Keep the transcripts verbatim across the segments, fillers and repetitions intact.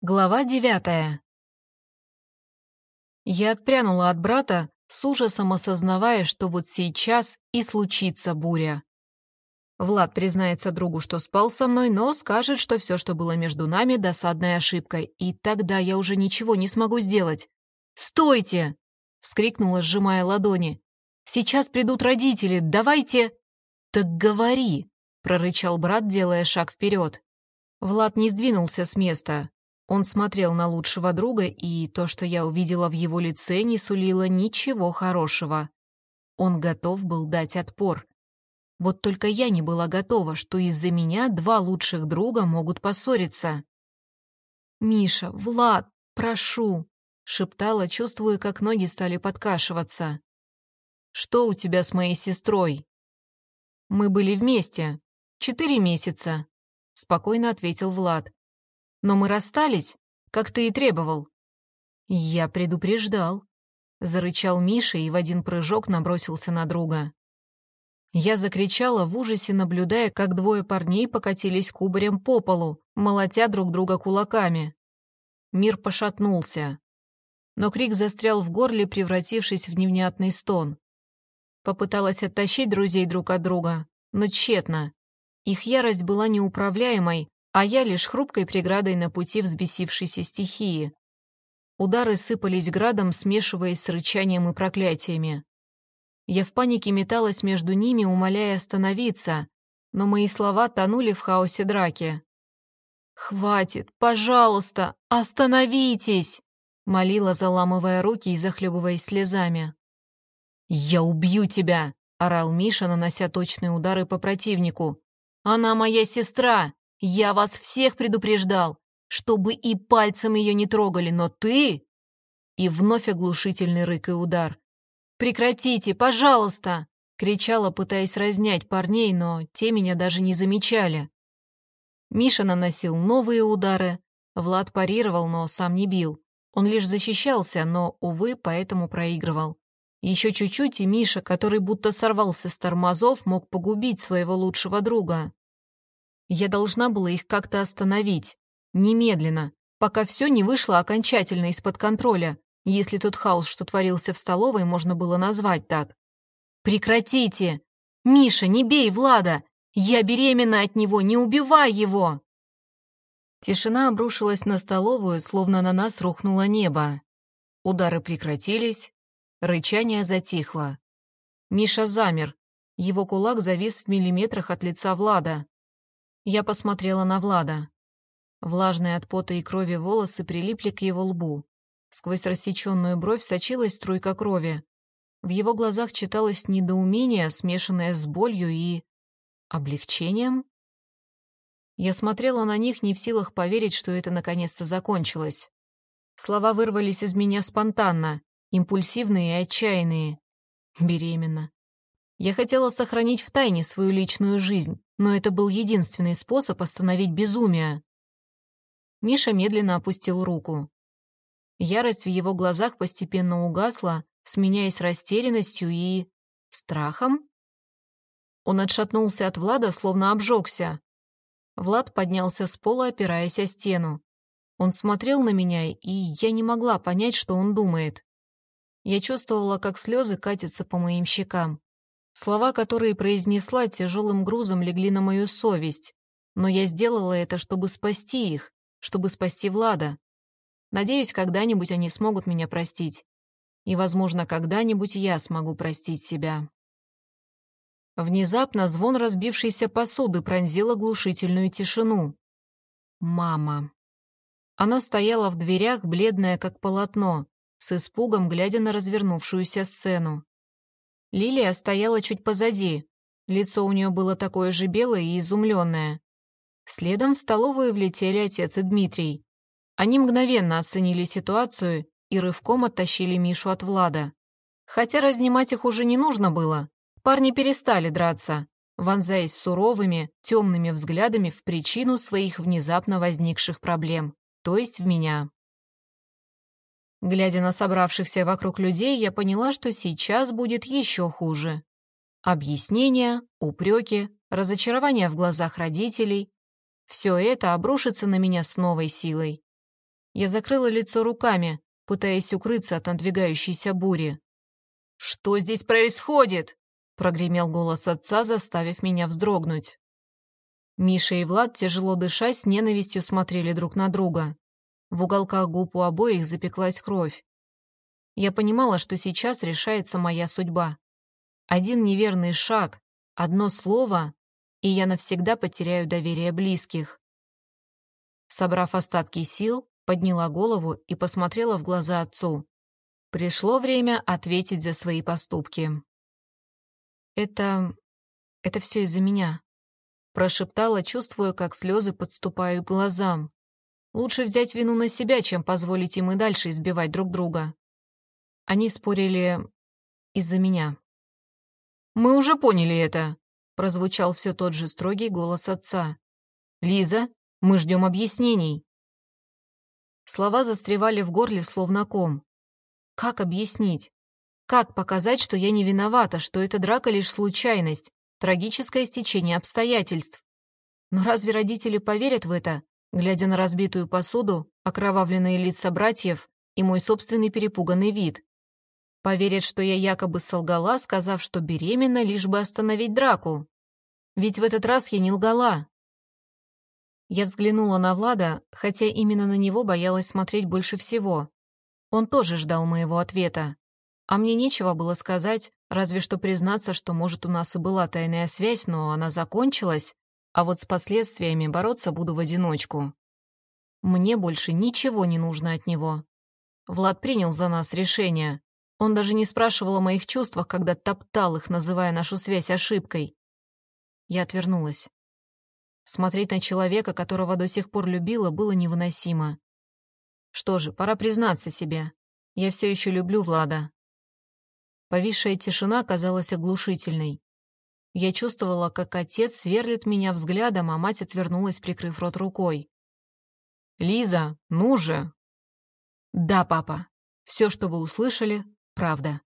Глава девятая. Я отпрянула от брата, с ужасом осознавая, что вот сейчас и случится буря. Влад признается другу, что спал со мной, но скажет, что все, что было между нами, досадная ошибка, и тогда я уже ничего не смогу сделать. «Стойте!» — вскрикнула, сжимая ладони. «Сейчас придут родители, давайте...» «Так говори!» — прорычал брат, делая шаг вперед. Влад не сдвинулся с места. Он смотрел на лучшего друга, и то, что я увидела в его лице, не сулило ничего хорошего. Он готов был дать отпор. Вот только я не была готова, что из-за меня два лучших друга могут поссориться. «Миша, Влад, прошу!» — шептала, чувствуя, как ноги стали подкашиваться. «Что у тебя с моей сестрой?» «Мы были вместе. Четыре месяца», — спокойно ответил Влад. «Но мы расстались, как ты и требовал». «Я предупреждал», — зарычал Миша и в один прыжок набросился на друга. Я закричала в ужасе, наблюдая, как двое парней покатились кубарем по полу, молотя друг друга кулаками. Мир пошатнулся, но крик застрял в горле, превратившись в невнятный стон. Попыталась оттащить друзей друг от друга, но тщетно. Их ярость была неуправляемой, а я лишь хрупкой преградой на пути взбесившейся стихии. Удары сыпались градом, смешиваясь с рычанием и проклятиями. Я в панике металась между ними, умоляя остановиться, но мои слова тонули в хаосе драки. «Хватит, пожалуйста, остановитесь!» — молила, заламывая руки и захлебываясь слезами. «Я убью тебя!» — орал Миша, нанося точные удары по противнику. «Она моя сестра! Я вас всех предупреждал, чтобы и пальцем ее не трогали, но ты...» И вновь оглушительный рык и удар. «Прекратите, пожалуйста!» — кричала, пытаясь разнять парней, но те меня даже не замечали. Миша наносил новые удары. Влад парировал, но сам не бил. Он лишь защищался, но, увы, поэтому проигрывал. Еще чуть-чуть, и Миша, который будто сорвался с тормозов, мог погубить своего лучшего друга. Я должна была их как-то остановить. Немедленно, пока все не вышло окончательно из-под контроля, если тот хаос, что творился в столовой, можно было назвать так. «Прекратите! Миша, не бей Влада! Я беременна от него, не убивай его!» Тишина обрушилась на столовую, словно на нас рухнуло небо. Удары прекратились, рычание затихло. Миша замер, его кулак завис в миллиметрах от лица Влада. Я посмотрела на Влада. Влажные от пота и крови волосы прилипли к его лбу. Сквозь рассеченную бровь сочилась струйка крови. В его глазах читалось недоумение, смешанное с болью и... облегчением. Я смотрела на них, не в силах поверить, что это наконец-то закончилось. Слова вырвались из меня спонтанно, импульсивные и отчаянные. Беременна. Я хотела сохранить в тайне свою личную жизнь, но это был единственный способ остановить безумие. Миша медленно опустил руку. Ярость в его глазах постепенно угасла, сменяясь растерянностью и... страхом. Он отшатнулся от Влада, словно обжегся. Влад поднялся с пола, опираясь о стену. Он смотрел на меня, и я не могла понять, что он думает. Я чувствовала, как слезы катятся по моим щекам. Слова, которые произнесла, тяжелым грузом легли на мою совесть, но я сделала это, чтобы спасти их, чтобы спасти Влада. Надеюсь, когда-нибудь они смогут меня простить. И, возможно, когда-нибудь я смогу простить себя. Внезапно звон разбившейся посуды пронзил оглушительную тишину. Мама. Она стояла в дверях, бледная как полотно, с испугом глядя на развернувшуюся сцену. Лилия стояла чуть позади. Лицо у нее было такое же белое и изумленное. Следом в столовую влетели отец и Дмитрий. Они мгновенно оценили ситуацию и рывком оттащили Мишу от Влада. Хотя разнимать их уже не нужно было. Парни перестали драться, вонзаясь суровыми, темными взглядами в причину своих внезапно возникших проблем, то есть в меня. Глядя на собравшихся вокруг людей, я поняла, что сейчас будет еще хуже. Объяснения, упреки, разочарование в глазах родителей — все это обрушится на меня с новой силой. Я закрыла лицо руками, пытаясь укрыться от надвигающейся бури. «Что здесь происходит?» — прогремел голос отца, заставив меня вздрогнуть. Миша и Влад, тяжело дыша, с ненавистью смотрели друг на друга. В уголках губ у обоих запеклась кровь. Я понимала, что сейчас решается моя судьба. Один неверный шаг, одно слово, и я навсегда потеряю доверие близких. Собрав остатки сил, подняла голову и посмотрела в глаза отцу. Пришло время ответить за свои поступки. «Это... это все из-за меня», — прошептала, чувствуя, как слезы подступают к глазам. Лучше взять вину на себя, чем позволить им и дальше избивать друг друга. Они спорили из-за меня. «Мы уже поняли это», — прозвучал все тот же строгий голос отца. «Лиза, мы ждем объяснений». Слова застревали в горле, словно ком. Как объяснить? Как показать, что я не виновата, что эта драка лишь случайность, трагическое стечение обстоятельств? Но разве родители поверят в это, глядя на разбитую посуду, окровавленные лица братьев и мой собственный перепуганный вид? Поверят, что я якобы солгала, сказав, что беременна, лишь бы остановить драку? Ведь в этот раз я не лгала. Я взглянула на Влада, хотя именно на него боялась смотреть больше всего. Он тоже ждал моего ответа. А мне нечего было сказать, разве что признаться, что, может, у нас и была тайная связь, но она закончилась, а вот с последствиями бороться буду в одиночку. Мне больше ничего не нужно от него. Влад принял за нас решение. Он даже не спрашивал о моих чувствах, когда топтал их, называя нашу связь ошибкой. Я отвернулась. Смотреть на человека, которого до сих пор любила, было невыносимо. Что же, пора признаться себе. Я все еще люблю Влада. Повисшая тишина казалась оглушительной. Я чувствовала, как отец сверлит меня взглядом, а мать отвернулась, прикрыв рот рукой. «Лиза, ну же!» «Да, папа, все, что вы услышали, правда».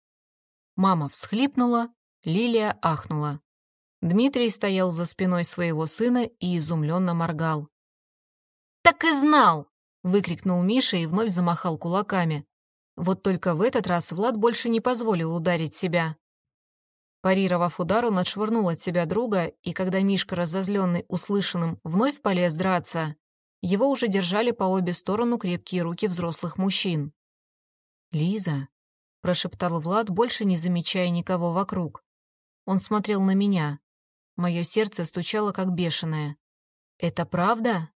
Мама всхлипнула, Лилия ахнула. Дмитрий стоял за спиной своего сына и изумленно моргал. «Так и знал!» — выкрикнул Миша и вновь замахал кулаками. Вот только в этот раз Влад больше не позволил ударить себя. Парировав удар, он отшвырнул от себя друга, и когда Мишка, разозленный услышанным, вновь полез драться, его уже держали по обе стороны крепкие руки взрослых мужчин. «Лиза», — прошептал Влад, больше не замечая никого вокруг. Он смотрел на меня. Мое сердце стучало, как бешеное. «Это правда?»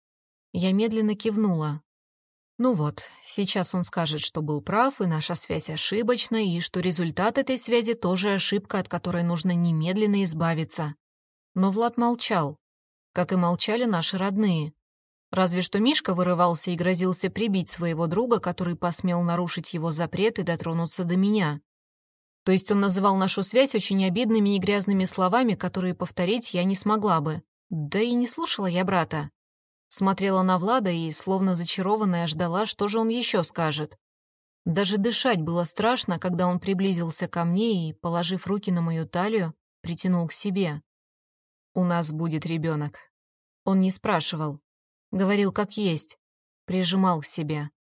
Я медленно кивнула. Ну вот, сейчас он скажет, что был прав, и наша связь ошибочна, и что результат этой связи тоже ошибка, от которой нужно немедленно избавиться. Но Влад молчал, как и молчали наши родные. Разве что Мишка вырывался и грозился прибить своего друга, который посмел нарушить его запрет и дотронуться до меня. То есть он называл нашу связь очень обидными и грязными словами, которые повторить я не смогла бы. Да и не слушала я брата. Смотрела на Влада и, словно зачарованная, ждала, что же он еще скажет. Даже дышать было страшно, когда он приблизился ко мне и, положив руки на мою талию, притянул к себе. «У нас будет ребенок». Он не спрашивал. Говорил как есть. Прижимал к себе.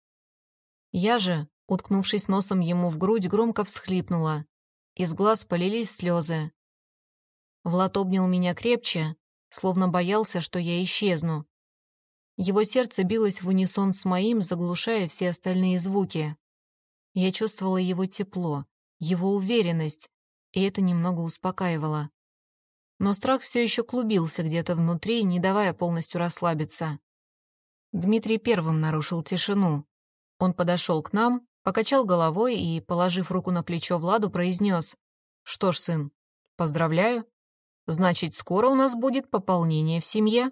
Я же, уткнувшись носом ему в грудь, громко всхлипнула. Из глаз полились слезы. Влад обнял меня крепче, словно боялся, что я исчезну. Его сердце билось в унисон с моим, заглушая все остальные звуки. Я чувствовала его тепло, его уверенность, и это немного успокаивало. Но страх все еще клубился где-то внутри, не давая полностью расслабиться. Дмитрий первым нарушил тишину. Он подошел к нам, покачал головой и, положив руку на плечо Владу, произнес: «Что ж, сын, поздравляю. Значит, скоро у нас будет пополнение в семье».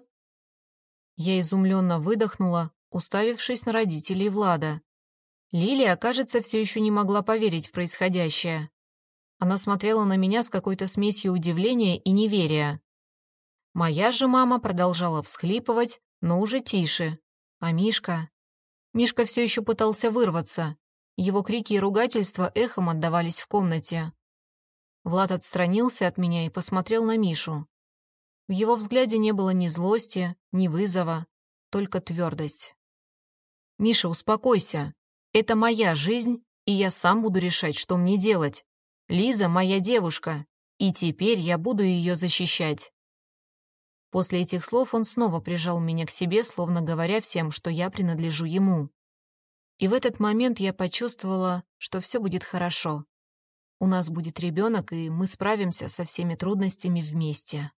Я изумленно выдохнула, уставившись на родителей Влада. Лилия, кажется, все еще не могла поверить в происходящее. Она смотрела на меня с какой-то смесью удивления и неверия. Моя же мама продолжала всхлипывать, но уже тише. А Мишка... Мишка все еще пытался вырваться. Его крики и ругательства эхом отдавались в комнате. Влад отстранился от меня и посмотрел на Мишу. В его взгляде не было ни злости, ни вызова, только твердость. Миша, успокойся. Это моя жизнь, и я сам буду решать, что мне делать. Лиза моя девушка, и теперь я буду ее защищать. После этих слов он снова прижал меня к себе, словно говоря всем, что я принадлежу ему. И в этот момент я почувствовала, что все будет хорошо. У нас будет ребенок, и мы справимся со всеми трудностями вместе.